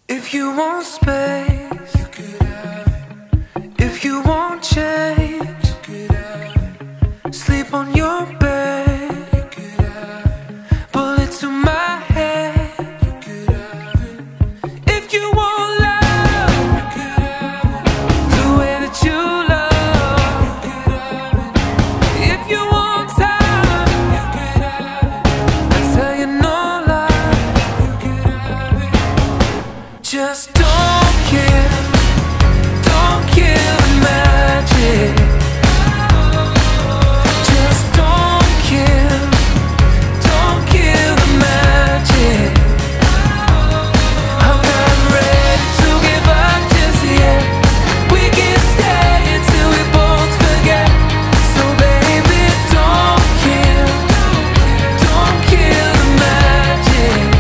If you want space, you could have it. If you want change, you could have it. Sleep on your bed, you could have it. Bullet to my head, you could have it. If you want love, you could have it. The way that you love, you could have it. If you want time, you could have it. I tell you no lie, you could have it. Just don't kill the magic. Just don't kill the magic. I'm not ready to give up just yet. We can stay until we both forget. So baby, don't kill the magic.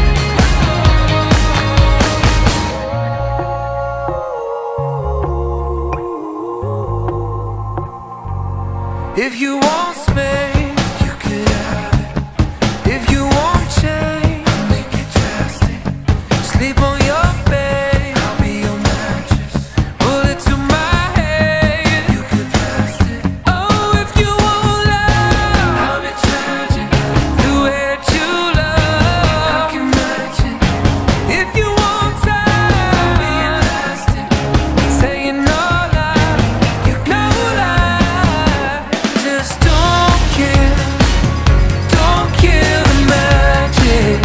If you want space, you could have it. If you want change, I'll make it drastic. Sleep on your bed, I'll be your mattress. Bullet to my head, you could blast it. Oh, if you want love, I'll be tragic. The way that you love, I can match it. If you want time, I'll be elastic. Saying no lie, you no lie. Just don't kill the magic.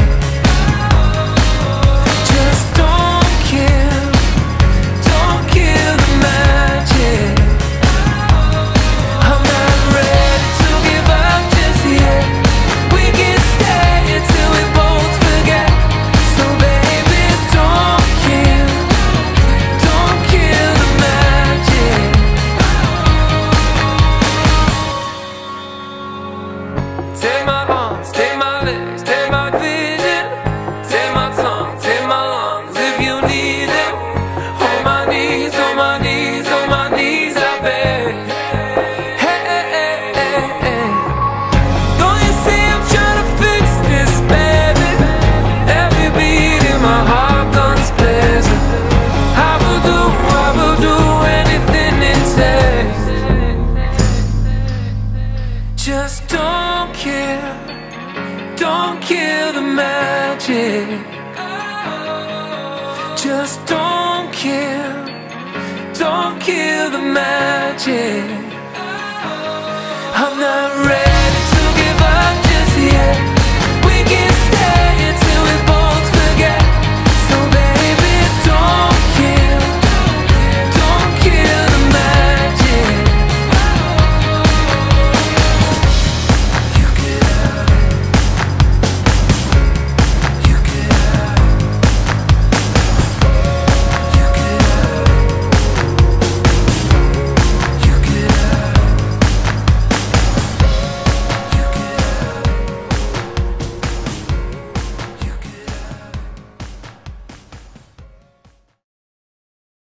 Just don't kill the magic. I'm not ready to give up just yet. We can stay until we both forget. So baby, don't kill the magic. Take my arms, take my legs, take my vision, take my tongue, take my lungs if you need it. On my knees, on my knees, on my knees, I beg. Hey, hey, hey, hey, hey. Don't you see I'm trying to fix this, baby? Every beat in my heart guns blazing. I will do anything it takes. Just don't kill the magic. Just don't kill the magic. I'm not ready.